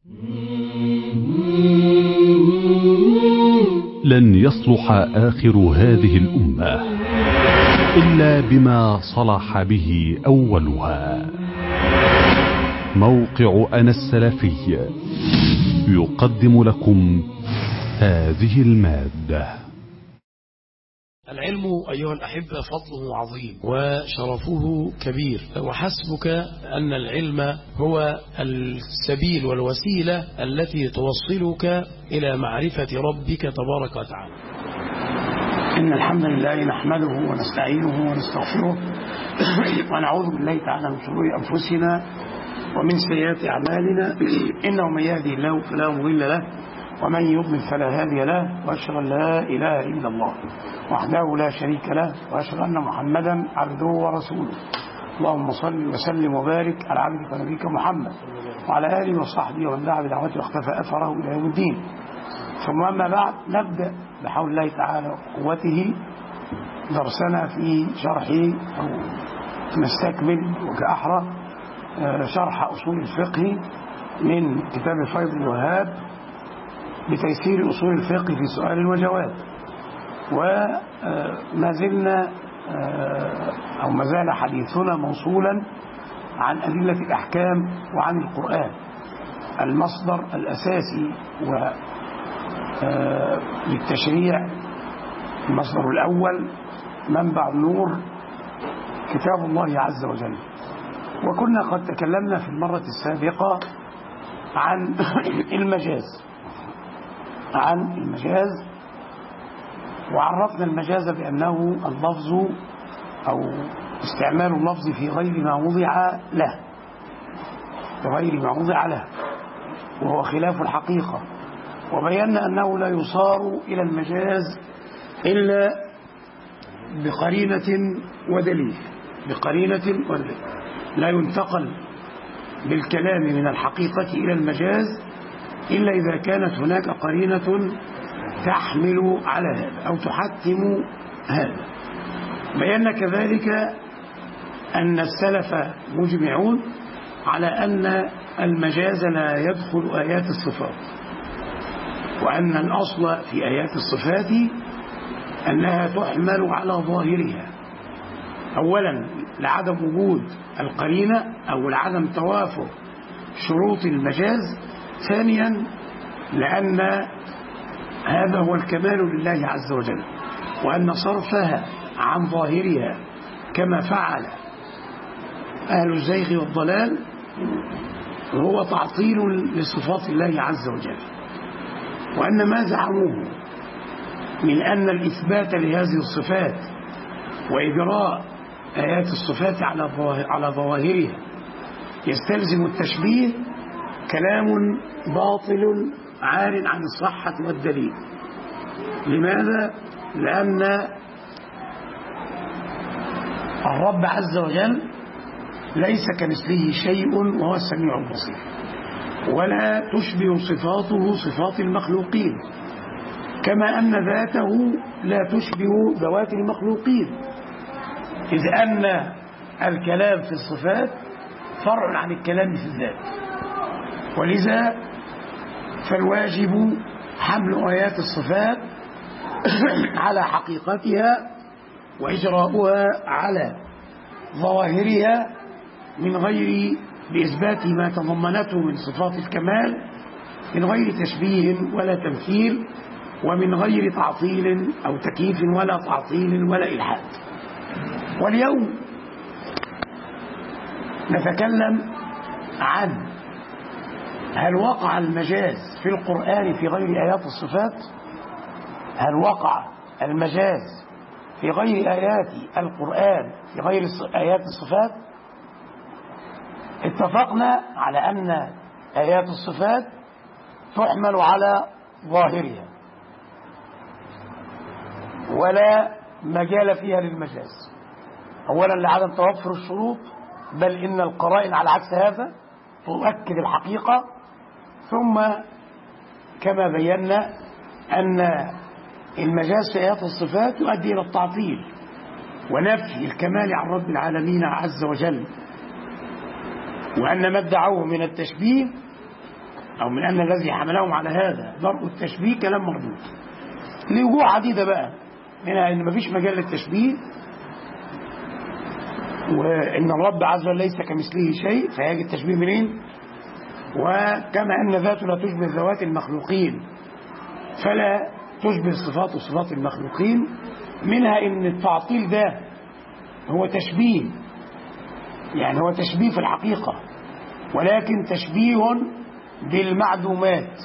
لن يصلح آخر هذه الأمة إلا بما صلح به أولها. موقع أنا السلفي يقدم لكم هذه المادة. العلم أيها الأحبة فضله عظيم وشرفه كبير، وحسبك أن العلم هو السبيل والوسيلة التي توصلك إلى معرفة ربك تبارك وتعالى. إن الحمد لله نحمده ونستعينه ونستغفره ونعوذ بالله تعالى من شرور أنفسنا ومن سيئات أعمالنا، إنه من يهدي الله فلا مضل له ومن يضلل فلا هادي له، وأشهد أن لا إله إلا الله وحده لا شريك له، وأشهد أن محمدا عبده ورسوله. اللهم صل وسلم وبارك على عبدك ونبيك محمد وعلى آله وصحبه ومن دعا بدعوته واختفى أثره إلى يوم الدين. ثم أما بعد، نبدأ بحول الله تعالى وقوته درسنا في شرح أو نستكمل وكأحرى شرح أصول الفقه من كتاب فيض الوهاب بتيسير أصول الفقه في سؤال وجواب. وما زلنا أو ما زال حديثنا موصولا عن أدلة الأحكام وعن القرآن، المصدر الأساسي للتشريع. المصدر الأول منبع النور كتاب الله عز وجل. وكنا قد تكلمنا في المرة السابقة عن المجاز وعرفنا المجاز بأنه اللفظ أو استعمال اللفظ في غير ما وضع له وهو خلاف الحقيقة. وبينا أنه لا يصار إلى المجاز إلا بقرينة ودليل. لا ينتقل بالكلام من الحقيقة إلى المجاز إلا إذا كانت هناك قرينة تحمل على هذا أو تحتم هذا. بينا كذلك أن السلف مجمعون على أن المجاز لا يدخل آيات الصفات، وأن الأصل في آيات الصفات أنها تحمل على ظاهرها، أولا لعدم وجود القرينة أو لعدم توافر شروط المجاز، ثانيا لأن هذا هو الكمال لله عز وجل، وأن صرفها عن ظاهرها كما فعل أهل الزيغ والضلال هو تعطيل لصفات الله عز وجل. وأن ما زعموه من أن الإثبات لهذه الصفات وإجراء آيات الصفات على ظواهرها يستلزم التشبيه كلام باطل عار عن الصحة والدليل. لماذا؟ لأن الرب عز وجل ليس كمثله شيء وهو السميع البصير، ولا تشبه صفاته صفات المخلوقين، كما أن ذاته لا تشبه ذوات المخلوقين، إذ أن الكلام في الصفات فرع عن الكلام في الذات. ولذا فالواجب حمل آيات الصفات على حقيقتها وإجراؤها على ظواهرها من غير بإثبات ما تضمنته من صفات الكمال، من غير تشبيه ولا تمثيل، ومن غير تعطيل أو تكييف ولا تعطيل ولا إلحاد. واليوم نتكلم عن هل وقع المجاز في القرآن في غير آيات الصفات؟ هل وقع المجاز في غير آيات القرآن في غير آيات الصفات؟ اتفقنا على أن آيات الصفات تحمل على ظاهرها ولا مجال فيها للمجاز، أولا لعدم توفر الشروط، بل إن القرائن على عكس هذا تؤكد الحقيقة. ثم كما بينا أن المجاز في آيات الصفات يؤدي إلى التعطيل ونفي الكمال عن رب العالمين عز وجل، وأن ما ادعوه من التشبيه أو من أن الذي حملهم على هذا ضرب التشبيه كلام مردود لوجوه عديدة بقى، منها أن مفيش مجال للتشبيه، وإن الرب عز وجل ليس كمثله شيء فيجي التشبيه منين، وكما أن ذاته لا تشبه ذوات المخلوقين فلا تشبه صفات المخلوقين. منها أن التعطيل ده هو تشبيه، يعني هو تشبيه في الحقيقة ولكن تشبيه بالمعدومات،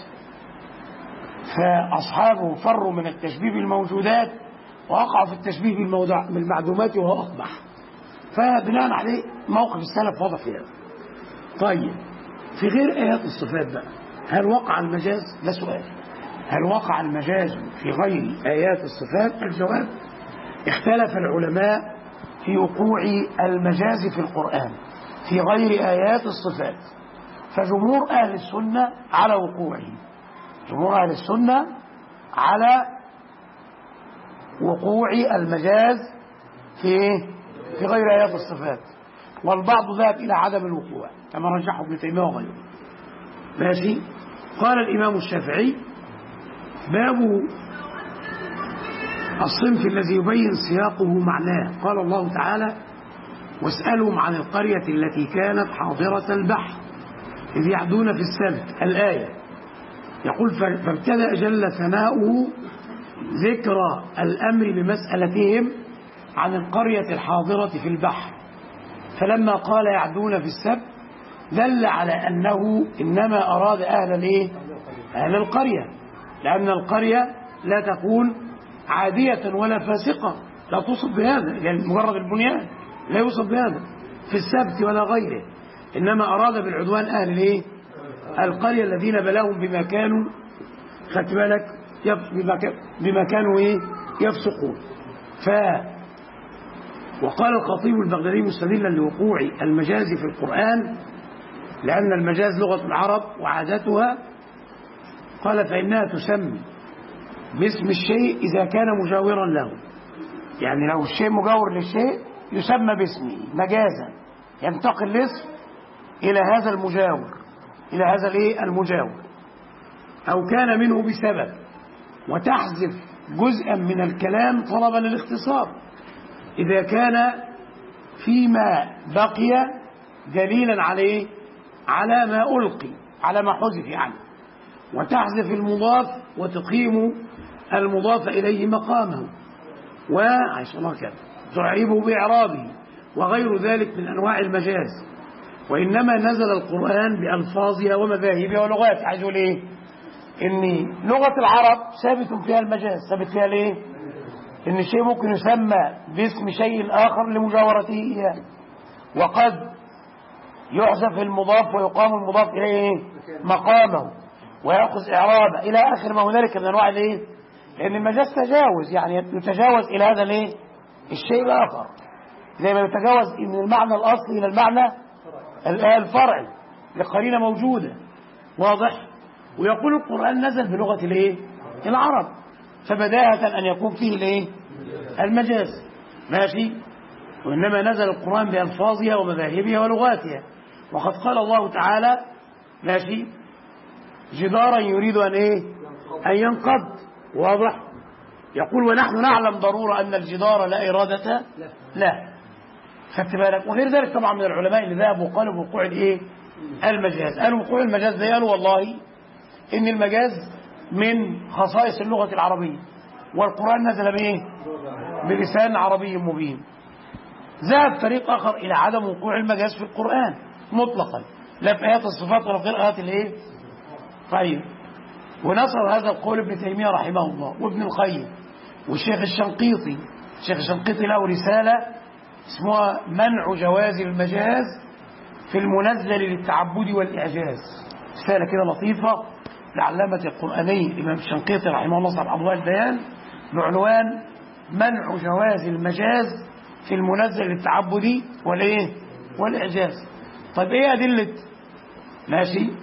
فأصحابه فروا من التشبيه بالموجودات ووقعوا في التشبيه بالمعدومات وهو أقبح. فبناء عليه موقف السلف واضح في هذا. طيب في غير آيات الصفات بقى، هل وقع المجاز؟ ده سؤال. هل وقع المجاز في غير آيات الصفات؟ الجواب: اختلف العلماء في وقوع المجاز في القرآن في غير آيات الصفات، فجمهور أهل السنة على وقوعه، جمهور أهل السنة على وقوع المجاز في غير آيات الصفات، والبعض ذهب إلى عدم الوقوع كما رجحه ابن تيمية وغيره. ماشي. قال الإمام الشافعي: باب الصنف الذي يبين سياقه معناه. قال الله تعالى: واسألهم عن القرية التي كانت حاضرة البحر إذ يعدون في السبت. الآية يقول: فابتدأ جل ثناؤه ذكر الأمر بمسألتهم عن القرية الحاضرة في البحر، فلما قال يعدون في السبت دل على أنه إنما أراد أهل القرية، لأن القرية لا تكون عادية ولا فاسقة، لا توصف بهذا، يعني مجرد البنيان لا يوصف بهذا في السبت ولا غيره، إنما أراد بالعدوان أهل القرية الذين بلاهم بما كانوا، خدت بالك، بما كانوا يفسقون. وقال الخطيب البغدادي مستدلا لوقوع المجاز في القرآن لأن المجاز لغة العرب وعادتها، قال: فإنها تسمى باسم الشيء إذا كان مجاورا له، يعني لو الشيء مجاور للشيء يسمى باسمه مجازا، ينتقل الاسم إلى هذا المجاور، إلى هذا المجاور، أو كان منه بسبب، وتحذف جزءا من الكلام طلبا للاختصار إذا كان فيما بقي دليلا عليه على ما ألقي، على ما حذف يعني، وتحذف المضاف وتقيم المضاف إليه مقامه، وعيش الله كذا تعيبه بإعرابه وغير ذلك من أنواع المجاز. وإنما نزل القرآن بألفاظها ومذاهبها ولغاتها. عايز يقول إيه؟ إن لغة العرب ثابت فيها المجاز، ثابت فيها ليه؟ إن الشيء ممكن يسمى باسم شيء آخر لمجاورته إياه، وقد يحذف المضاف ويقام المضاف إليه مقامه ويأخذ إعرابه إلى آخر ما هنالك من أنواع لأن المجاز تجاوز، يعني يتجاوز إلى هذا الشيء الآخر، زي ما يتجاوز من المعنى الأصلي إلى المعنى الفرعي لقرينة موجودة. واضح؟ ويقول القرآن نزل بلغة العرب، فبداهة أن يكون فيه المجاز. ماشي. وإنما نزل القرآن بألفاظها ومذاهبها ولغاتها، وقد قال الله تعالى: ماشي، جدارا يريد أن ينقض. واضح؟ يقول: ونحن نعلم ضرورة أن الجدار لا إرادة لا. خدت بالك؟ وغير ذلك طبعا من العلماء اللي ذهبوا وقالوا بوقوع المجاز. قالوا وقوع المجاز ده، قالوا والله إن المجاز من خصائص اللغة العربية، والقرآن نزل بلسان عربي مبين. ذهب فريق آخر إلى عدم وقوع المجاز في القرآن مطلقا، لا في آيات الصفات ولا في غير آيات طيب. ونصر هذا القول ابن تيمية رحمه الله وابن القيم والشيخ الشنقيطي. الشيخ الشنقيطي له رسالة اسمها منع جواز المجاز في المنزل للتعبد والإعجاز، رسالة كده لطيفة لعلامة القرآني الإمام الشنقيطي رحمه الله صاحب أضواء البيان بعنوان منع جواز المجاز في المنزل للتعبد والإعجاز. طيب إيه أدلة ماشي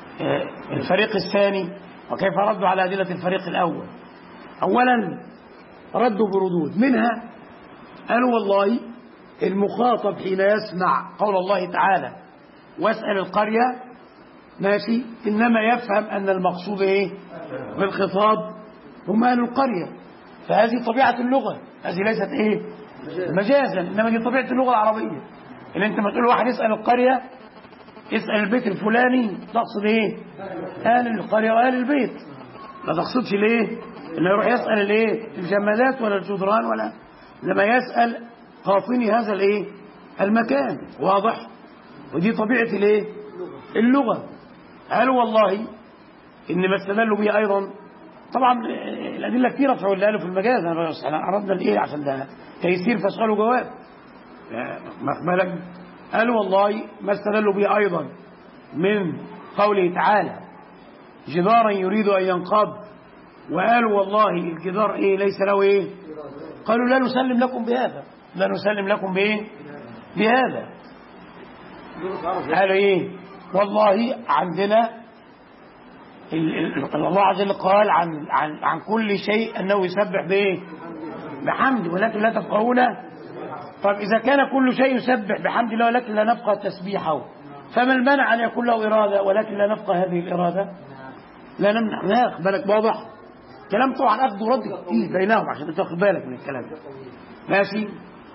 الفريق الثاني وكيف ردوا على أدلة الفريق الأول؟ أولا ردوا بردود، منها قالوا والله المخاطب حين يسمع قول الله تعالى: واسأل القرية ماشي، إنما يفهم أن المقصود إيه بالخطاب هم أهل القرية. فهذه طبيعة اللغة، هذه ليست إيه مجازا، إنما دي طبيعة اللغة العربية. اللي أنت ما تقول واحد يسأل القرية، يسأل البيت الفلاني، تقصد إيه أهل القرية وأهل البيت، ما تقصدش ليه إنه يروح يسأل الإيه الجمادات ولا الجدران، ولا لما يسأل قاطني هذا الإيه المكان. واضح؟ ودي طبيعة الإيه اللغة. قال والله إن ما استدلوا به أيضا، طبعا الأدلة كثيرة في اللي قالوا في المجاز، أنا أردنا الإيه عشان ده تيسير فاسألوا جواب. بالك قالوا والله ما استدلوا به أيضا من قوله تعالى جدارا يريد أن ينقض، وقالوا والله الجدار إيه ليس له إيه، قالوا لا نسلم لكم بهذا، لا نسلم لكم بإيه بهذا. قالوا إيه والله عندنا الله عز وجل قال عن كل شيء أنه يسبح بإيه بحمد ولكن لا تفقهون. طب إذا كان كل شيء يسبح بحمد الله ولكن لا نفقه تسبيحه، فما المنع أن يكون له إرادة ولكن لا نفقه هذه الإرادة؟ لا نمنع. ناخ بالك واضح كلام طبعا أخذ ورد كتير بينهم عشان تاخد بالك من الكلام ده. ماشي.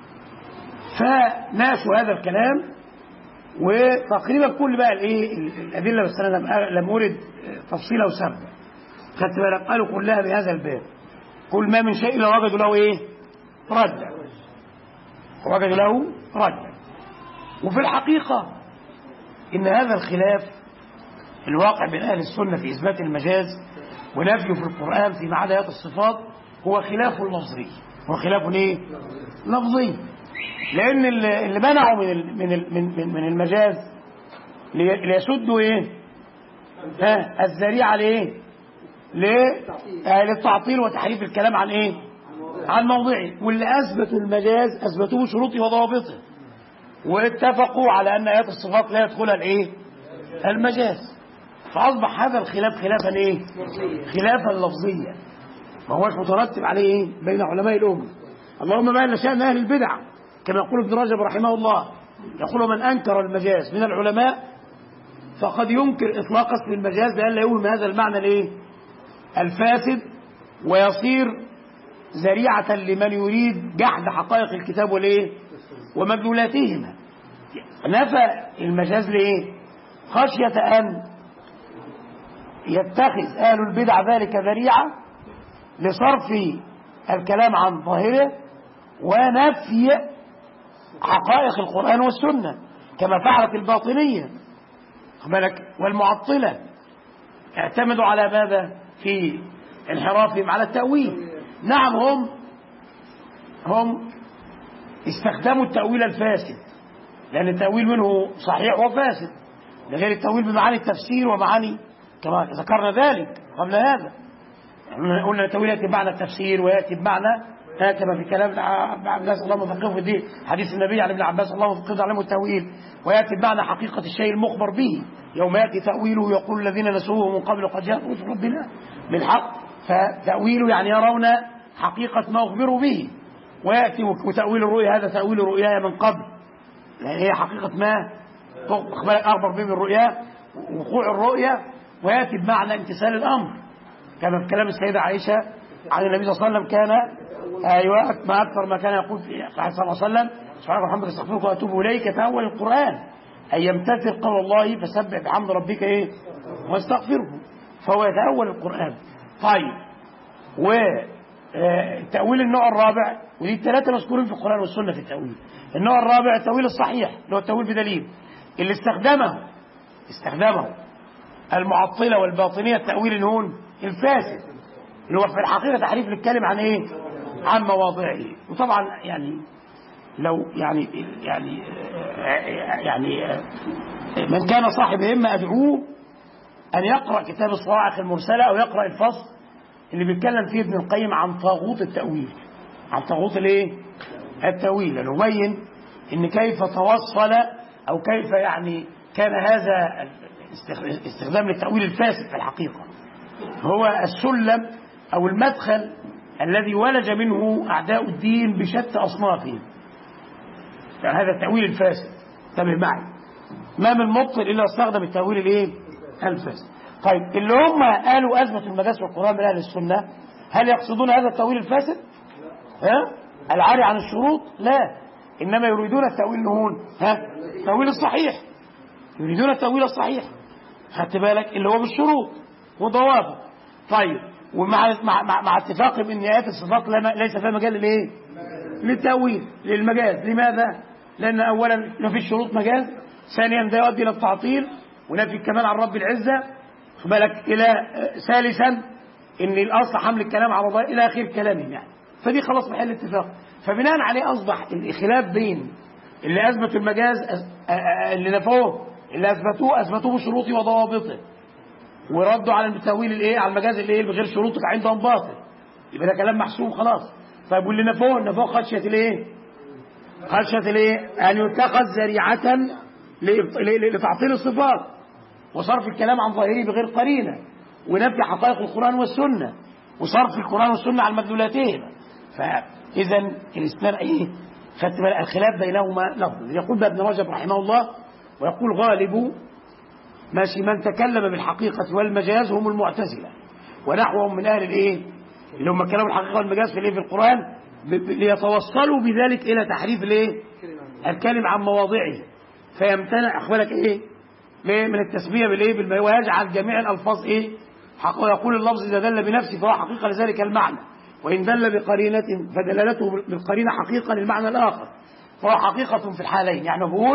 فناشوا هذا الكلام، وتقريبا كل بقى الايه الادله، بس انا لم ارد تفصيله وسبب. خدت بالك قالوا كلها بهذا الباب، كل ما من شيء الا وجدوا له ايه ردا، وجدوا له ردا. وفي الحقيقه ان هذا الخلاف الواقع بين اهل السنه في اثبات المجاز ونفيه في القران فيما عدا ايات الصفات هو خلاف لفظي، هو خلاف ايه لفظي. لأن اللي منعوا من المجاز ليسدوا إيه الذريعة لإيه للتعطيل وتحريف الكلام عن إيه عن موضعه. واللي أثبتوا المجاز أثبتوه بشروطه وضوابطه، واتفقوا على أن آيات الصفات لا يدخلها الإيه المجاز. فأصبح هذا الخلاف خلافا إيه خلافا لفظيا، ما هوش مترتب عليه إيه بين علماء الأمة. اللهم ما إلا شأن أهل البدع، كما يقول ابن رجب رحمه الله، يقول من أنكر المجاز من العلماء فقد ينكر إطلاق اسم المجاز لئلا يوهم هذا المعنى الإيه الفاسد ويصير ذريعة لمن يريد جحد حقائق الكتاب والإيه ومدلولاتهما. نفى المجاز لإيه خشية أن يتخذ أهل البدع ذلك ذريعة لصرف الكلام عن ظاهره ونفي حقائق القرآن والسنة كما فعلت الباطنية والمعطلة. اعتمدوا على ماذا في انحرافهم على التأويل. نعم هم استخدموا التأويل الفاسد، لأن التأويل منه صحيح وفاسد، لغير التأويل بمعاني التفسير ومعاني كما ذكرنا ذلك قبل هذا. قلنا التأويل يأتي بمعنى التفسير ويأتي بمعنى كما في كلام عباس اللهم فقهه في الدين، حديث النبي عن ابن عباس اللهم فقهه علمه التأويل، ويأتي بمعنى حقيقة الشيء المخبر به يوم يأتي تأويله يقول الذين نسوه من قبل قد جاءوا رسل ربنا بالحق. فتأويله يعني يرون حقيقة ما أخبروا به. ويأتي وتأويل الرؤيا هذا تأويل رؤياي من قبل، يعني هي حقيقة ما أخبر به من الرؤيا وقوع الرؤيا. ويأتي بمعنى امتثال الأمر كما في كلام السيدة عائشة عن النبي صلى الله عليه وسلم كان ما أكثر ما كان يقول صلى الله عليه وسلم سبحانك وبحمدك استغفرك وأتوب إليك يتأول القرآن أي يمتثل قول الله فسبح بحمد ربك إيه واستغفره، فهو يتأول القرآن. طيب وتأويل النوع الرابع، ودي الثلاثة مذكورين في القرآن والسنة في التأويل. النوع الرابع التأويل الصحيح اللي هو التأويل بدليل، اللي استخدمه المعطلة والباطنية التأويل الهون الفاسد اللي هو في الحقيقة تحريف للكلم عن إيه عن مواضعه. وطبعا يعني لو يعني من كان صاحب همة أدعوه أن يقرأ كتاب الصواعق المرسلة أو يقرأ الفصل اللي بيتكلم فيه ابن القيم عن طاغوت التأويل، عن طاغوت الايه التأويل، نبين ان كيف توصل او كيف يعني كان هذا استخدام للتأويل الفاسد في الحقيقة هو السلم او المدخل الذي ولج منه اعداء الدين بشتى اصنافهم. يعني هذا التأويل الفاسد، انتبه معي، ما من مبطل الا استخدم التأويل الايه الفاسد. طيب اللي هم قالوا أثبتوا المجاز في القرآن من أهل السنة، هل يقصدون هذا التأويل الفاسد؟ العاري عن الشروط؟ لا، إنما يريدون التأويل هون التأويل الصحيح، يريدون التأويل الصحيح، خدت بالك، اللي هو بالشروط وضوابط. طيب مع اتفاقهم ان ايات الصفات ليس فيها مجال للايه؟ للتأويل للمجاز. لماذا؟ لان اولا ما فيش شروط مجاز، ثانيا ده يؤدي الى التعطيل ونفي الكمال عن رب العزه، خد بالك، الى ثالثا ان الاصل حمل الكلام على الله الى اخر كلامهم يعني. فدي خلاص محل اتفاق. فبناء عليه اصبح الخلاف بين اللي اثبتوا المجاز اللي نفوه، اللي اثبتوه بشروطه وضوابطه، وردوا على التأويل الايه، على المجاز الايه بغير شروط عندهم باطل، يبقى ده كلام محسوم خلاص. طيب واللي نفوه خشيه الايه؟ خشيه الايه؟ ان يتخذ ذريعه لتعطيل الصفات وصرف الكلام عن ظاهره بغير قرينه، ونفي حقائق القرآن والسنه، وصرف القرآن والسنه عن مدلولاتهما. فاذا الاثنان ايه؟ خدت بالك الخلاف بينهما لفظ. يقول ابن رجب رحمه الله، ويقول غالب ماشي من تكلم بالحقيقة والمجاز هم المعتزلة ونحوهم من أهل الإيه؟ اللي هم كلام الحقيقة والمجاز في الإيه؟ في القرآن، ليتوصلوا بذلك إلى تحريف الإيه؟ الكلم عن مواضعه، فيمتنع أخبارك إيه؟ من التسمية بالإيه؟ ويجعل جميع الألفاظ إيه؟ ويقول اللفظ إذا دل بنفسه فهو حقيقة لذلك المعنى، وإن دل بقرينة فدلالته بالقرينة حقيقة للمعنى الآخر، فهو حقيقة في الحالين. يعني بقول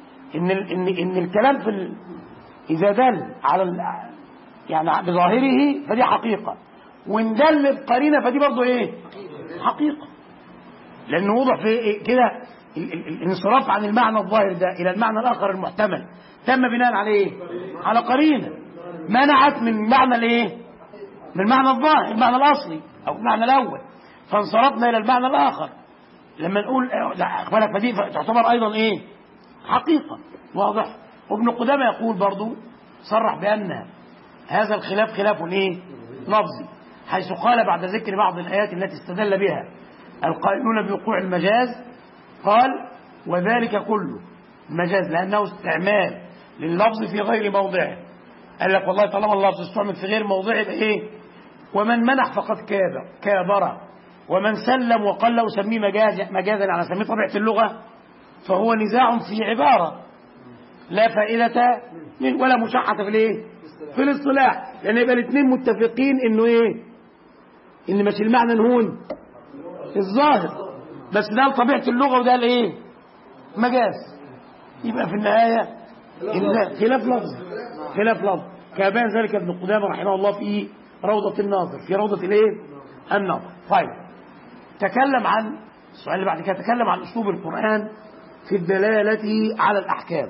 إن الكلام إذا دل على يعني بظاهره فدي حقيقة، وإن دل بقرينة فدي برضه إيه؟ حقيقة، لأنه وضح في إيه؟ كده الانصراف عن المعنى الظاهر ده إلى المعنى الآخر المحتمل تم بناء على إيه؟ على قرينة منعت من معنى الإيه؟ من معنى الظاهر، المعنى الأصلي أو المعنى الأول، فانصرفنا إلى المعنى الآخر. لما نقول لا بالك فدي تعتبر أيضا إيه؟ حقيقة. واضح؟ وابن قدامة يقول برضو صرح بأن هذا الخلاف خلاف ايه؟ لفظي، حيث قال بعد ذكر بعض الآيات التي استدل بها القائلون بوقوع المجاز، قال وذلك كله مجاز لأنه استعمال لللفظ في غير موضعه. قال لك والله طالما اللفظ استعمل في غير موضعه ايه؟ ومن منح فقد كابر، ومن سلم وقال له سميه مجازا على سميه طبيعة اللغة، فهو نزاع في عبارة لا فائدة ولا مشحة في الايه؟ في الاصطلاح، لان يبقى الاثنين متفقين انه ايه؟ ان مش المعنى هون الظاهر، بس ده طبيعة اللغة وده الايه؟ مجاز. يبقى في النهاية خلاف لفظ، خلاف لفظ، كبان ذلك ابن قدامة رحمه الله في روضة الناظر، في روضة الايه؟ الناظر. طيب تكلم عن السؤال اللي بعد كده، تكلم عن اسلوب القرآن في الدلالة على الأحكام.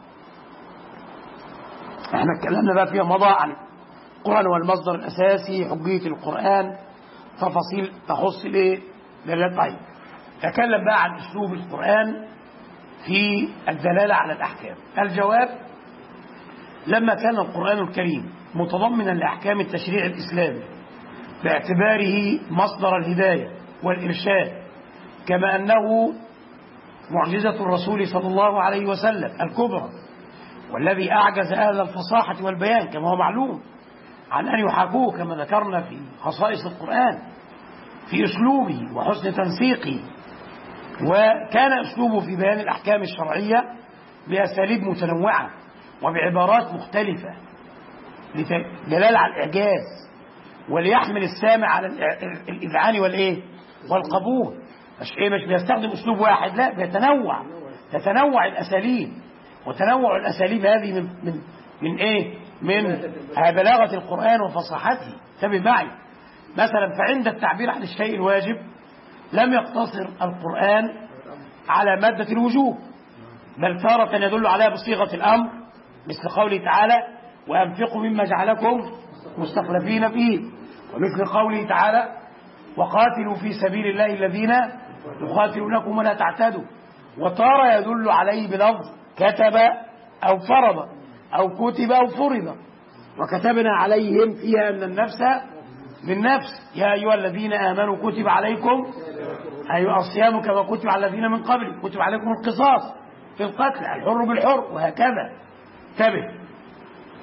احنا اتكلمنا بقى فيها مضى عن القرآن والمصدر الأساسي، حجية القرآن، تفاصيل تخص الايه؟ طيب تكلم بقى عن اسلوب القرآن في الدلالة على الأحكام. الجواب: لما كان القرآن الكريم متضمنا لأحكام التشريع الإسلامي باعتباره مصدر الهداية والإرشاد، كما أنه معجزة الرسول صلى الله عليه وسلم الكبرى، والذي أعجز أهل الفصاحة والبيان كما هو معلوم عن أن يحاكوه كما ذكرنا في خصائص القرآن في أسلوبه وحسن تنسيقه، وكان أسلوبه في بيان الأحكام الشرعية بأساليب متنوعة وبعبارات مختلفة لدلالة على الإعجاز، وليحمل السامع على الإذعان والقبول. مش بيستخدم أسلوب واحد، لا، بيتنوع، تتنوع الأساليب، وتنوع الأساليب هذه من إيه؟ من بلاغة القرآن وفصاحته. انتبه معي، مثلا فعند التعبير عن الشيء الواجب لم يقتصر القرآن على مادة الوجوب، بل تارة يدل عليها بصيغة الأمر، مثل قوله تعالى وأنفقوا مما جعلكم مستخلفين فيه، ومثل قوله تعالى وقاتلوا في سبيل الله الذين يقاتلونكم ولا تعتدوا. وتارة يدل عليه بلفظ كتب أو فرض أو كتب أو فرض، وكتبنا عليهم فيها أن النفس بالنفس يا أيها الذين آمنوا كتب عليكم أيها الصيام كما كتب على الذين من قبل كتب عليكم القصاص في القتل الحر بالحر، وهكذا. انتبه.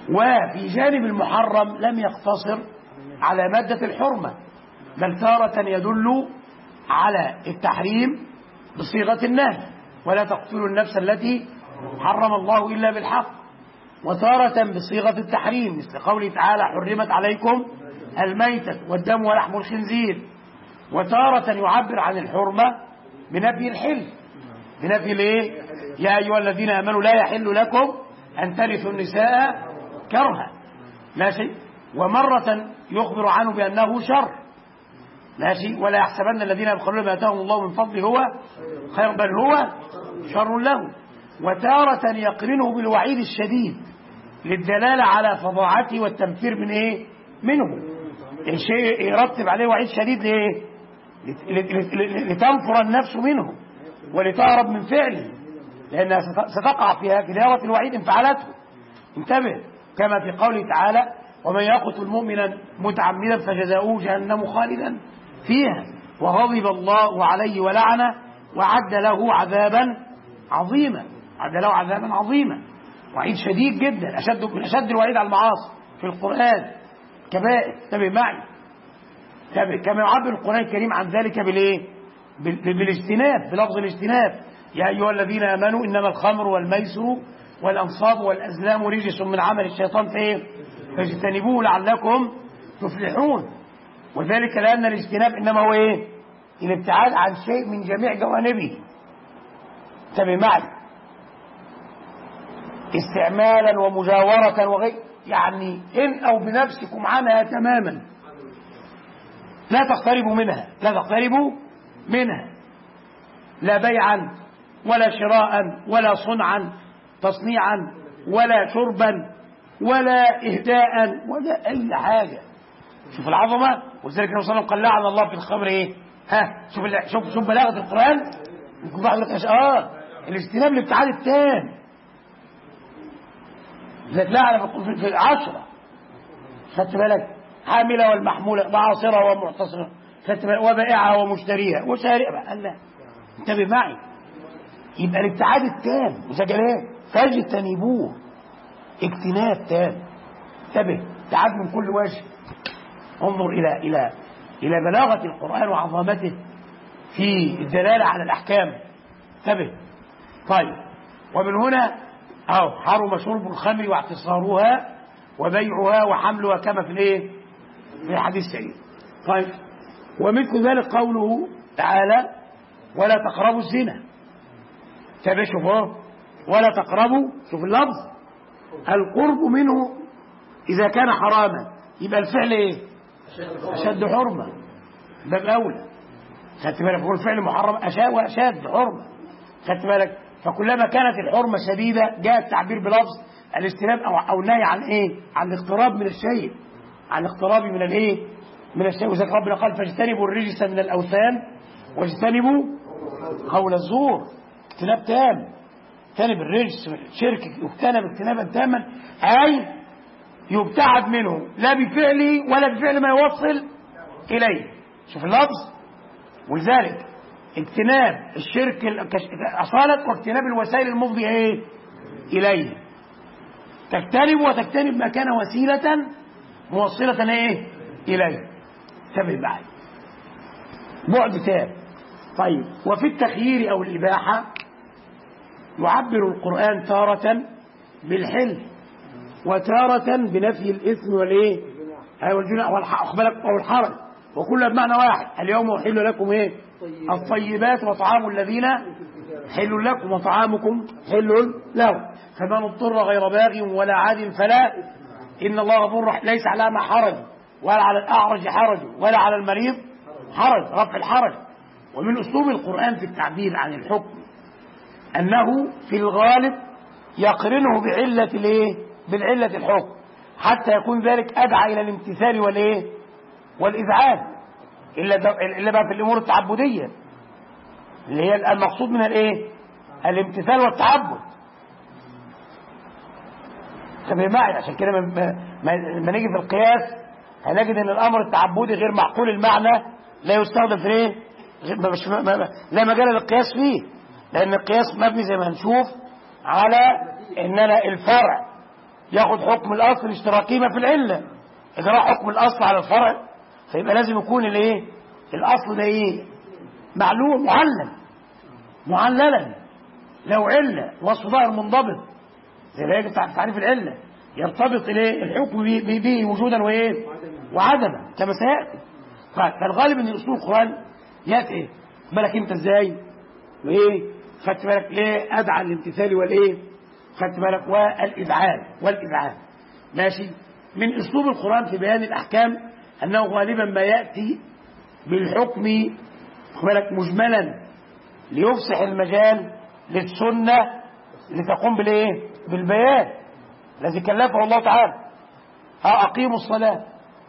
وفي جانب المحرم لم يقتصر على مادة الحرمة، بل تارة يدل على التحريم بصيغة النهي، ولا تقتلوا النفس التي حرم الله إلا بالحق، وتارة بصيغة التحريم مثل قوله تعالى حرمت عليكم الميتة والدم ولحم الخنزير، وتارة يعبر عن الحرمة بنفي الحل، بنفي الايه؟ يا أيها الذين آمنوا لا يحل لكم أن ترثوا النساء كرها، ماشي، ومرة يخبر عنه بأنه شر، ماشي، ولا يحسبن الذين يبخلون بما آتاهم الله من فضله هو خير بل هو شر له، وتارة يقرنه بالوعيد الشديد للدلالة على فظاعته والتنفير من ايه؟ منه، الشيء يرتب عليه وعيد شديد ليه؟ لتنفر النفس منه ولتهرب من فعله، لأنها ستقع في دائرة الوعيد إن فعلته. انتبه، كما في قوله تعالى ومن يقتل مؤمنا متعمدا فجزاؤه جهنم خالدا فيها وغضب الله عليه ولعنه وعد له عذابا عظيما، عد له عذابا عظيما، وعيد شديد جدا، من أشد الوعيد على المعاصي في القرآن كبائر. انتبه معي، كما يعبر القرآن الكريم عن ذلك بالايه؟ بالاجتناب، بلفظ الاجتناب، يا أيها الذين آمنوا إنما الخمر والميسر والأنصاب والأزلام رجس من عمل الشيطان فاجتنبوه لعلكم تفلحون، وذلك لأن الاجتناب إنما هو إيه؟ الابتعاد عن شيء من جميع جوانبه. انتبه معي، استعمالا ومجاورة وغير، يعني إن أو بنفسكم عنها تماما، لا تقتربوا منها، لا تقتربوا منها، لا بيعا ولا شراء ولا صنعا تصنيعا ولا شربا ولا إهداء ولا أي حاجة. شوف العظمة، وذلك النبي صلى الله عليه وسلم قال لعن الله في الخمر إيه؟ شوف بلاغة القرآن. يكون بعض يقول الاجتناب الابتعاد التام، لعن في 10، خدت بالك؟ حاملة والمحمولة وعاصرة ومعتصرة، خدت بالك؟ وبائعة ومشتريها وسارقة، قال لا، انتبه معي، يبقى الابتعاد التام وسجلات فاجتنبوه، اجتناب تام، انتبه، ابتعاد من كل وجه. انظر إلى بلاغة القرآن وعظمته في الدلالة على الأحكام، انتبه. طيب، ومن هنا حرم شرب الخمر واعتصارها وبيعها وحملها كما في الايه؟ في الحديث السعيد. طيب، ومثل ذلك قوله تعالى ولا تقربوا الزنا. انتبه، شوفوا، ولا تقربوا، شوف اللفظ، القرب منه إذا كان حراما يبقى الفعل ايه؟ أشد حرمة، باب أولى، خدت بالك؟ هو الفعل محرم وأشد حرمة، خدت بالك؟ فكلما كانت الحرمة شديدة جاء التعبير بلفظ الاجتناب أو النهي عن ايه؟ عن الاقتراب من الشيء، عن الاقتراب من الايه؟ من الشيء. وذلك ربنا قال فاجتنبوا الرجس من الأوثان واجتنبوا قول الزور، اجتناب تام، اجتنب الرجس الشرك، يجتنب اجتنابا تاما، أي يبتعد منه لا بفعله ولا بفعل ما يوصل إليه. شوف اللفظ، ولذلك اجتناب الشرك أصالة واجتناب الوسائل المفضية ايه؟ إليه، تجتنب وتجتنب ما كان وسيلة موصلة ايه؟ إليه. انتبه معي، بعد تام. طيب، وفي التخيير أو الإباحة يعبر القرآن تارة بالحل وتارة بنفي الإثم والإيه؟ والجناح أو الحرج، وكلها بمعنى واحد. اليوم أحل لكم إيه؟ الطيبات وطعام الذين حل لكم وطعامكم حل لهم، فمن اضطر غير باغ ولا عاد فلا إن الله غفور رحيم، ليس على ما حرج ولا على الأعرج حرج ولا على المريض حرج، رفع الحرج. ومن أسلوب القرآن في التعبير عن الحكم أنه في الغالب يقرنه بعلة الايه؟ بالعلة الحكم، حتى يكون ذلك أدعى إلى الامتثال والايه؟ والإذعان، إلا بقى في الأمور التعبدية اللي هي المقصود من الايه؟ الامتثال والتعبد. انتبه معي، عشان كده ما نيجي في القياس هنجد ان الامر التعبدي غير معقول المعنى، لا يستخدم في ايه؟ لا مجال للقياس فيه، لان القياس مبني زي ما هنشوف على اننا ياخد حكم الأصل الاشتراكي ما في العلة. إذا راح حكم الأصل على الفرع فيبقى لازم يكون الايه الأصل ده ايه معلوم معللا لو علة وصف ظاهر منضبط زي ما يجب تعريف العلة يرتبط الايه الحكم به وجودا وايه وعدما كما سيأتي. فالغالب ان اصول القرآن ياتي ايه بالك انت ازاي وايه خدت بالك ليه ادعى الامتثال والايه خدت بالك والإذعان ماشي. من اسلوب القرآن في بيان الاحكام انه غالبا ما ياتي بالحكم بالك مجملا ليفسح المجال للسنة لتقوم بالايه بالبيان الذي كلفه الله تعالى. اقيموا الصلاة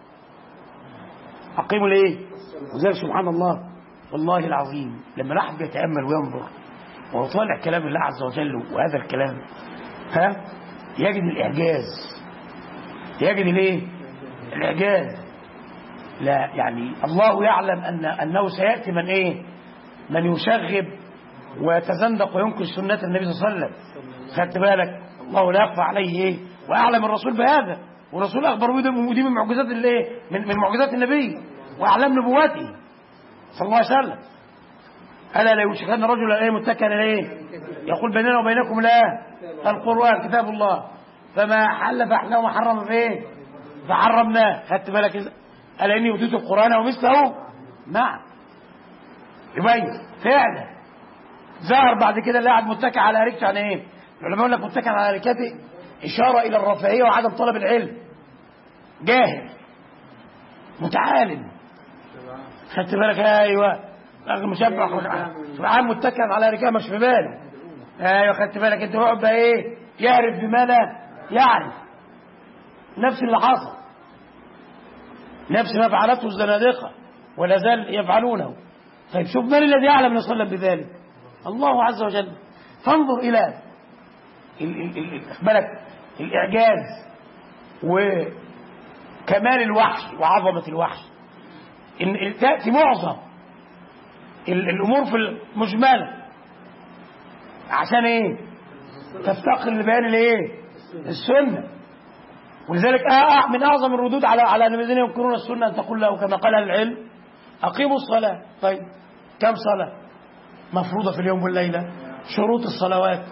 اقيموا الايه وذلك سبحان الله والله العظيم لما الواحد بيتأمل وينظر ويطالع كلام الله عز وجل وهذا الكلام يجد الإعجاز يجد الايه الإعجاز. لا يعني الله يعلم أنه سيأتي من يشغب ويتزندق وينكر سنة النبي صلى الله عليه وسلم. خدت بالك الله لا يخفى عليه ايه وأعلم الرسول بهذا والرسول أخبر ودي من معجزات الايه من معجزات النبي وأعلام نبوته صلى الله عليه وسلم. ألا لا يوشكن رجلا متكئا يقول بيننا وبينكم لا القرآن كتاب الله فما حل فاحنا وما حرم فيه فحرمناه. خدت بالك ألا إني أوتيت القرآن ومثله نعم يبين فعلا ظهر بعد كده اللي قاعد متكئ على أريكته يعني ايه العلماء يقول لك متكئ على أريكته إشارة إلى الرفاهية وعدم طلب العلم جاهل متعالم. خدت بالك ايوه مشبع سبحان متكئ على أريكته مش في باله ايوه. خدت بالك انت يقعد بقى ايه يعرف بما لا يعرف نفس اللي حصل نفس ما فعلته الزنادقة ولا زال يفعلونه. طيب شوف من الذي يعلم صلى الله عليه وسلم بذلك الله عز وجل. فانظر إلى بالك الإعجاز وكمال الوحي وعظمة الوحي إن تأتي معظم الأمور في المجملة عشان ايه تفتقر لبيان الايه السنة. ولذلك من أعظم الردود على الذين ينكرون السنة أن تقول له كما قال العلم أقيموا الصلاة. طيب كم صلاة مفروضة في اليوم والليلة شروط الصلوات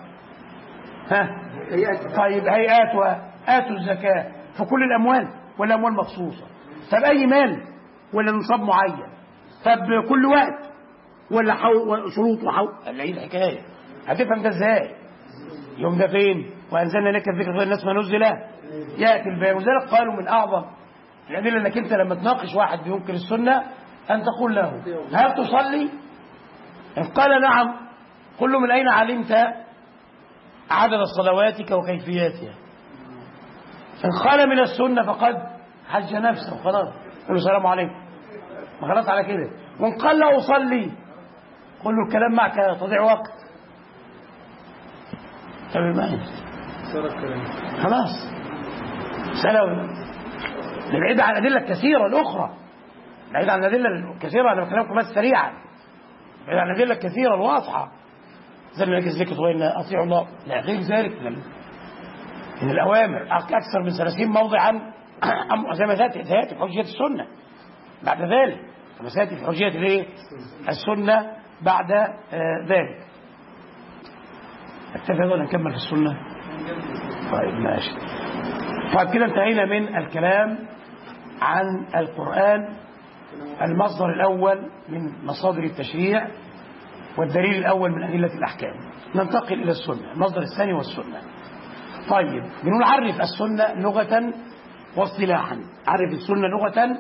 طيب هيئاتها آتوا الزكاة في كل الأموال ولا أموال مخصوصة طب أي مال ولا نصاب معين طب كل وقت ولا شروط العيد الحكاية هتفهم ده ازاي يوم ده فين وأنزلنا لك الذكر غير الناس ما نزل يأتي البيان. وذلك قالوا من أعظم الأدلة أنك أنت لما تناقش واحد بينكر السنة أن تقول له هل تصلي إن قال نعم قل له من أين علمت عدد صلواتك وكيفياتها. إن قال من السنة فقد حج نفسه خلاص قل له السلام عليكم ما خلاص على كده. وإن قال لا أصلي قل له الكلام معك تضيع وقت طب ما خلاص سلام. نبعد عن الأدلة الكثيرة الأخرى نبعد عن الأدلة الكثيرة أنا بكلمكم بس سريعا نبعد عن الأدلة الكثيرة الواضحة زي ما نجز ذكر وإن أطيعوا الله لا غير ذلك من الأوامر أكثر من 30 موضعا زي ما سيأتي في حجية السنة بعد ذلك كما سيأتي في حجية السنة بعد ذلك. اكتفي هذا نكمل في السنة طيب ماشي. طيب كده انتهينا من الكلام عن القرآن المصدر الأول من مصادر التشريع والدليل الأول من أدلة الأحكام. ننتقل إلى السنة المصدر الثاني والسنة. طيب بنقول عرف السنة لغة واصطلاحا. عرف السنة لغة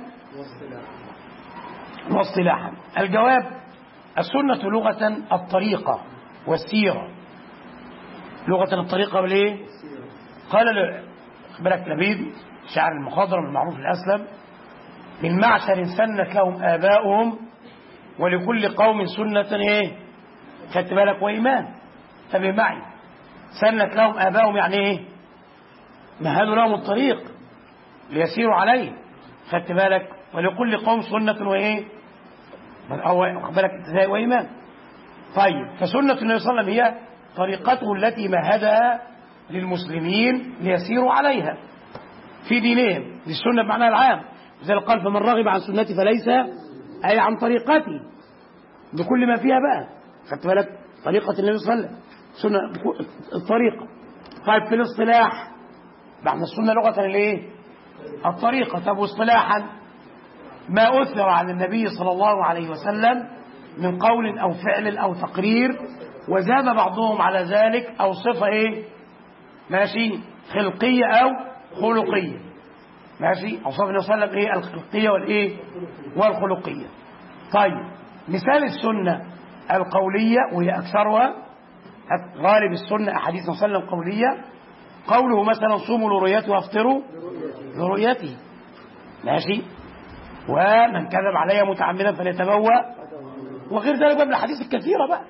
واصطلاحا. الجواب السنة لغة الطريقة والسيرة. لغة الطريقة بالإيه؟ قال بالك لبيد شاعر المخضرم المعروف الأسلم من معشر سنت لهم آباؤهم ولكل قوم سنة ايه خدت بالك وإيمان. تبه معي سنت لهم آباؤهم يعني ايه مهدوا لهم الطريق ليسيروا عليه خدت بالك ولكل قوم سنة وايه خدت بالك وإيمان. طيب فسنة النبي صلى الله عليه وسلم هي طريقته التي مهدها للمسلمين ليسيروا عليها في دينهم. دي السنة بمعناها العام، زي قال فمن رغب عن سنتي فليس أي عن طريقتي بكل ما فيها بقى. خدت بالك؟ طريقة النبي صلى الله عليه وسلم سنة الطريقة. طيب في الاصطلاح بعد السنة لغة الايه؟ الطريقة. طب واصطلاحا ما أثر عن النبي صلى الله عليه وسلم من قول أو فعل أو تقرير، وزاد بعضهم على ذلك أو صفة ايه؟ ماشي، خلقية أو خلقية. ماشي، أوصاف النبي صلى الله عليه وسلم ايه؟ الخلقية والايه؟ والخلقية. طيب مثال السنة القولية وهي أكثرها، غالب السنة أحاديث صلى الله عليه وسلم قولية، قوله مثلا صوموا لرؤيته وافطروا لرؤيته. ماشي، ومن كذب علي متعمدا فليتبوأ، وغير ذلك بقى من الأحاديث الكثيرة بقى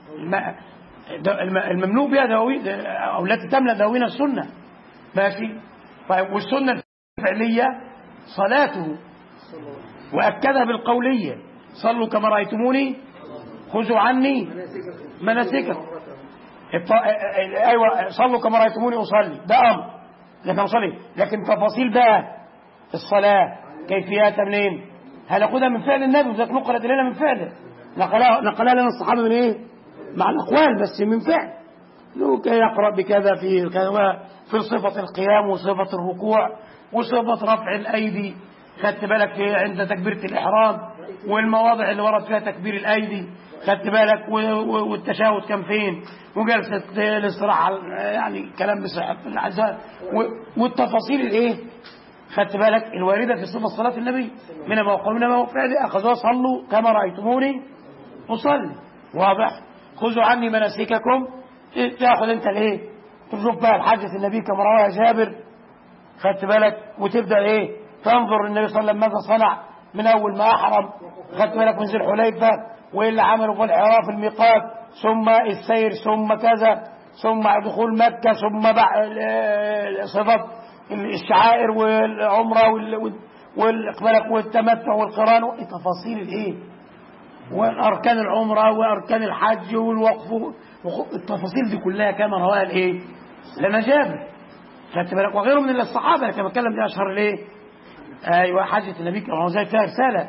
المملوء بها دواوين أو التي تملأ دواوين السنة. ماشي. طيب والسنة الفعلية صلاته، وأكدها بالقولية صلوا كما رأيتموني خذوا عني مناسككم. أيوة صلوا كما رأيتموني أصلي، ده أمر لكن أصلي، لكن تفاصيل بقى الصلاة كيفياتها منين؟ هناخدها من فعل النبي، وذلك نقلت إلينا من فعله، نقلها لنا الصحابة من إيه؟ مع الأقوال بس من فعل. لو يقرأ بكذا في صفة القيام وصفة الركوع وصفة رفع الأيدي، خدت بالك في عند تكبيرة الإحرام، والمواضع اللي ورد فيها تكبير الأيدي، خدت بالك، والتشهد كان فين، وجلسة الاستراحة، يعني كلام بصحة العزاء، والتفاصيل الايه، خدت بالك، الواردة في صفة صلاة النبي من ما وقال من ما وفعل أخذوا صلوا كما رأيتموني أصلي. واضح؟ خذوا عني مناسككم، تاخذ انت الايه، تشوف بقى الحاجة النبي كما رواها جابر، خدت بالك، وتبدأ ايه تنظر النبي صلى الله عليه وسلم ماذا صنع من أول ما أحرم، خدت بالك، من ذي الحليفة، وإيه اللي عمله في الحرام في الميقات، ثم السير، ثم كذا، ثم دخول مكة، ثم صفات الشعائر والعمرة والإقبال والتمتع والقران وتفاصيل الايه، وأركان العمرة وأركان الحج والوقف، التفاصيل دي كلها كما رواها الايه لنا جابر، خدت بالك، وغيره من الصحابة كما اتكلم دي أشهر الايه. ايوه حجة النبي كما زي فيها رسالة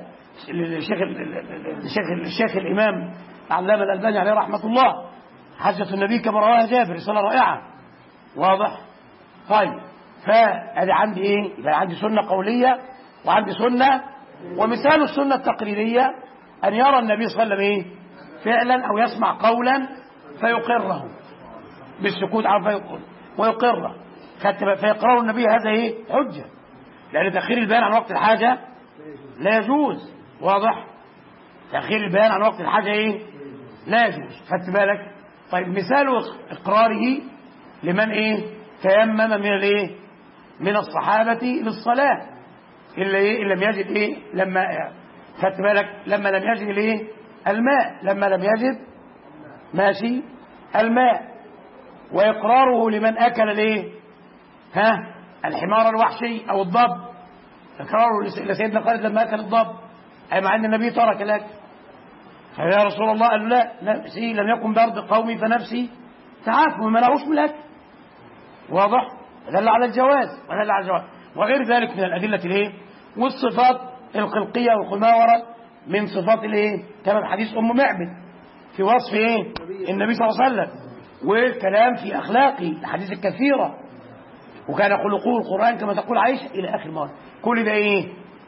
الشيخ الإمام علامة الألباني عليه رحمة الله، حجة النبي كما رواها جابر، رسالة رائعة. واضح؟ طيب فأنا عندي ايه؟ يبقى عندي سنة قولية وعندي سنة، ومثال السنة التقريرية أن يرى النبي صلى الله عليه وسلم ايه فعلا أو يسمع قولا فيقره بالسكوت عن ويقره، فيقرر النبي هذا ايه حجة، لأن تأخير البيان عن وقت الحاجة لا يجوز. واضح؟ تأخير البيان عن وقت الحاجة ايه لا يجوز، خدت بالك. طيب مثال إقراره لمن ايه تيمم من الايه من الصحابة للصلاة، إلا ايه لم يجد ايه لما خدت بالك لما لم يجد الايه الماء، لما لم يجد ماشي الماء. وإقراره لمن أكل الايه الحمار الوحشي أو الضب، إقراره لسيدنا خالد لما أكل الضب، أي مع أن النبي ترك الأكل، فيا رسول الله قال لا نفسي لم يكن بأرض قومي فنفسي تعافوا ما لهوش من الأكل. واضح؟ دل على الجواز ودل على الجواز، وغير ذلك من الأدلة الايه والصفات الخلقية وما ورد من صفات الايه كما حديث أم معبد في وصف ايه النبي صلى الله عليه وسلم، والكلام في أخلاقه الحديث الكثيرة، وكان خلقه القرآن كما تقول عائشة إلى آخر مرة. كل ده ايه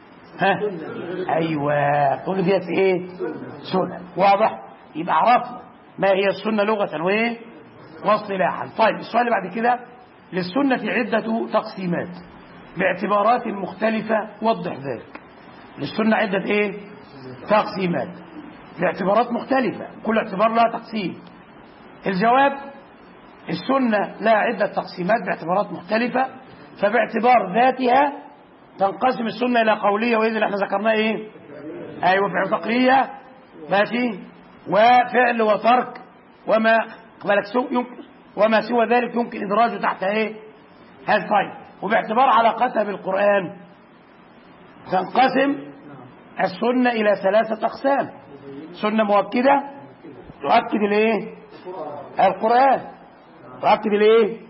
ايوه كل ده في ايه سنة. واضح؟ يبقى عرفنا ما هي السنة لغة وايه واصطلاحا. طيب السؤال اللي بعد كده، للسنة عدة تقسيمات باعتبارات مختلفة، وضح ذلك. للسنة عدة ايه تقسيمات باعتبارات مختلفة، كل اعتبار لها تقسيم. الجواب السنة لها عدة تقسيمات باعتبارات مختلفة، فباعتبار ذاتها تنقسم السنة إلى قولية، وإذا احنا ذكرناه ايه ايوه فعل تقرية ماشي، وفعل وترك وما سوى ذلك يمكن إدراجه تحت ايه هذا. طيب وباعتبار علاقتها بالقرآن تنقسم السنة إلى 3 أقسام: سنة مؤكدة تؤكد الايه القرآن، تؤكد الايه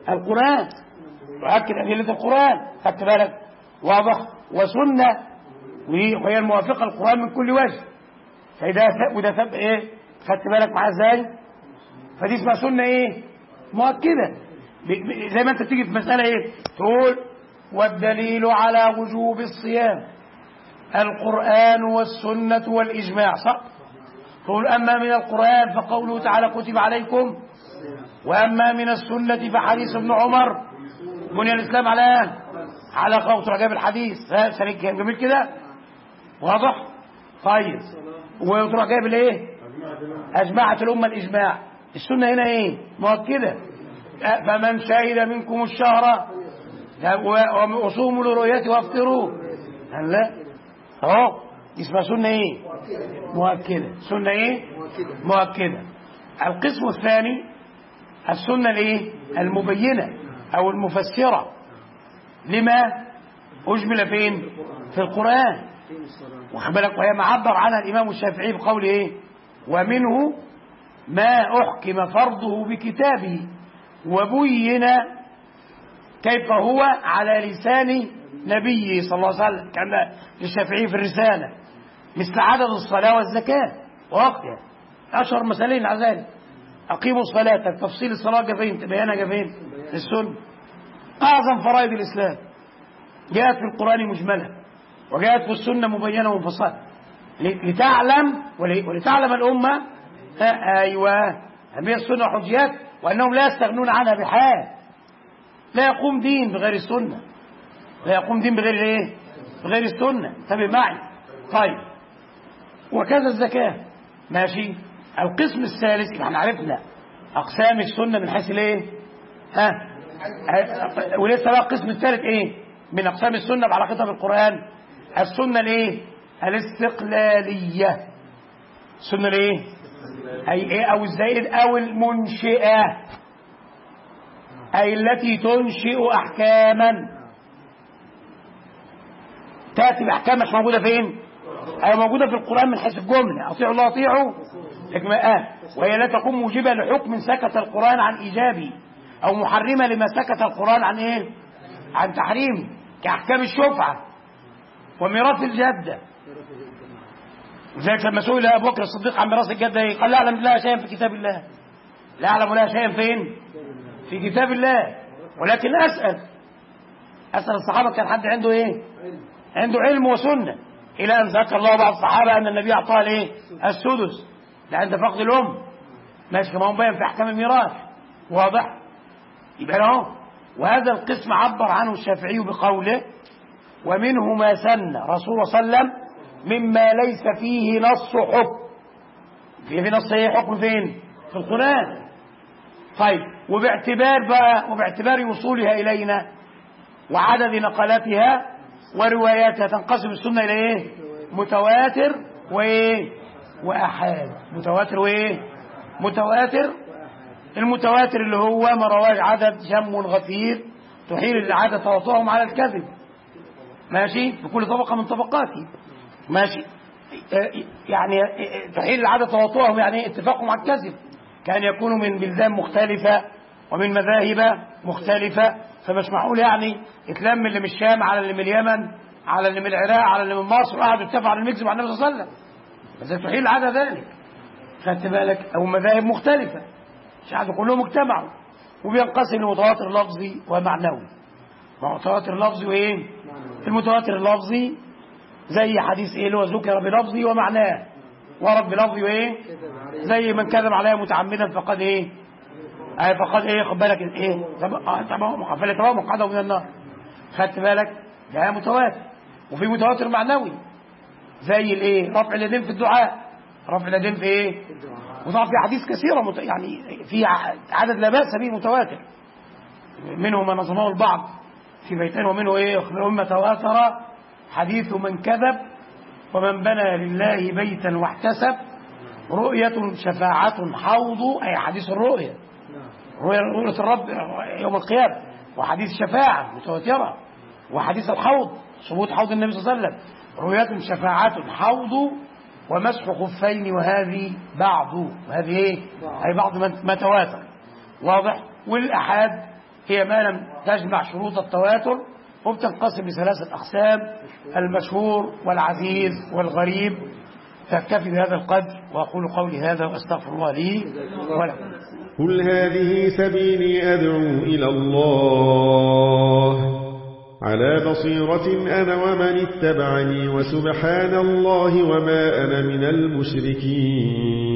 القرآن، يؤكد أدلة القرآن، خدت بالك؟ واضح؟ وسنة وهي الموافقة للقرآن من كل وجه، فإذا وده ثبت إيه؟ خدت بالك معاه إزاي؟ فدي اسمها سنة إيه؟ مؤكدة. زي ما أنت تيجي في مسألة إيه؟ تقول والدليل على وجوب الصيام القرآن والسنة والإجماع، صح؟ تقول أما من القرآن فقوله تعالى كتب عليكم، وأما من السنة فحديث ابن عمر بني الإسلام على خوف. تروح جايب الحديث سريع جميل كده، واضح؟ طيب، وتروح جايب الايه؟ أجمعت الأمة الإجماع. السنة هنا ايه؟ مؤكدة. فمن شهد منكم الشهر وصوموا لرؤيته وافطروا. لا اهو اسمها سنة ايه؟ مؤكدة. سنة ايه؟ مؤكدة. القسم الثاني السنة الايه؟ المبينة او المفسرة لما أجمل فين؟ في القرآن. واخد بالك؟ وهي معبر عنها الإمام الشافعي بقوله ايه؟ ومنه ما أحكم فرضه بكتابه وبين كيف هو على لسان نبيه صلى الله عليه وسلم، كان للشافعي في الرسالة مثل عدد الصلاة والزكاة ووقتها. أشهر مسألين على ذلك: أقيموا الصلاة، تفصيل الصلاة جفين، تبيانها جفين السنة. أعظم فرائض الإسلام جاءت في القرآن مجملة، وجاءت في السنة مبينة ومفصلة لتعلم ولتعلم الأمة أيوة أهمية السنة وحجيات، وأنهم لا يستغنون عنها بحال. لا يقوم دين بغير السنة، لا يقوم دين بغير ايه؟ بغير السنة. انتبه معي. طيب، وكذا الزكاة. ماشي. القسم الثالث احنا عرفنا أقسام السنة من حيث الايه؟ ولسه بقى القسم الثالث ايه من أقسام السنة بعلاقتها بالقرآن؟ السنة الايه؟ الاستقلالية. السنة الايه؟ أي ايه؟ أو الزائد أو المنشئة، أي التي تنشئ أحكاما، تأتي بأحكام مش موجودة فين؟ أي موجودة في القرآن من حيث الجملة: أطيعوا الله أطيعوا وهي لا تكون موجبة لحكم سكت القرآن عن إيجابه، أو محرمة لما سكت القرآن عن إيه؟ عن تحريمه، كأحكام الشفعة وميراث الجدة. زي لما سئل أبو بكر الصديق عن ميراث الجدة قال لا أعلم لها شيئا في كتاب الله. لا أعلم لها شيئا فين؟ في كتاب الله. ولكن أسأل الصحابة كان حد عنده إيه؟ عنده علم وسنة، إلى أن ذكر الله بعض الصحابة أن النبي أعطاه الإيه؟ السدس لعند فقد الأم. ماشي، كما هو بين في أحكام الميراث. واضح؟ يبقى له. وهذا القسم عبر عنه الشافعي بقوله: ومنه ما سن رسول صلى الله عليه وسلم مما ليس فيه نص حكم. في نص ايه حكم فين؟ في القرآن. طيب، وباعتبار وصولها إلينا وعدد نقلاتها ورواياتها تنقسم السنة إلى ايه؟ متواتر وايه؟ وأحاد. متواتر وايه؟ متواتر. المتواتر اللي هو ما رواه عدد جم غفير تحيل العادة تواطؤهم على الكذب. ماشي، بكل طبقة من طبقاته. ماشي، يعني تحيل العادة تواطؤهم يعني اتفاقهم على الكذب، كان يكونوا من بلدان مختلفة ومن مذاهب مختلفة، فمش معقول يعني اتلم اللي من الشام على اللي من اليمن على اللي من العراق على اللي من مصر وقعدوا يتفقوا على المكذب على النبي صلى الله عليه وسلم. بس تحيل العادة ذلك، خدت بالك؟ أو مذاهب مختلفة مش عارف كلهم اجتمعوا. وبينقسم لمتواتر لفظي ومعنوي. متواتر لفظي وايه؟ المتواتر اللفظي زي حديث ايه اللي هو ذكر بلفظي ومعناه، ورد بلفظي وايه؟ زي من كذب عليها متعمدا فقد ايه؟ فقد ايه؟ خد بالك ايه؟ فليتبوأ مقعده من النار. خدت بالك؟ ده متواتر. وفي متواتر معنوي زي الايه؟ رفع اليدين في الدعاء. رفع اليدين في ايه؟ وطبعا في حديث كثيرة يعني في عدد لا بأس به متواتر، منه ما نظمه البعض في بيتين، ومنه ايه؟ يخبرهم تواتر حديث من كذب ومن بنى لله بيتا واحتسب رؤية شفاعة حوض، أي حديث الرؤية، رؤية الرب يوم القيامة، وحديث الشفاعة متواترة، وحديث الحوض ثبوت حوض النبي صلى الله عليه وسلم، رؤية شفاعة حوض ومسح خفين، وهذه بعض، وهذه ايه؟ أي بعض ما تواتر. واضح؟ والأحاد هي ما لم تجمع شروط التواتر، وبتنقسم لثلاثة أقسام: المشهور والعزيز والغريب. فاكتفي بهذا القدر، وأقول قولي هذا وأستغفر الله لي ولكم. قل هذه سبيلي أدعو إلى الله على بصيرة أنا ومن اتبعني، وسبحان الله وما أنا من المشركين.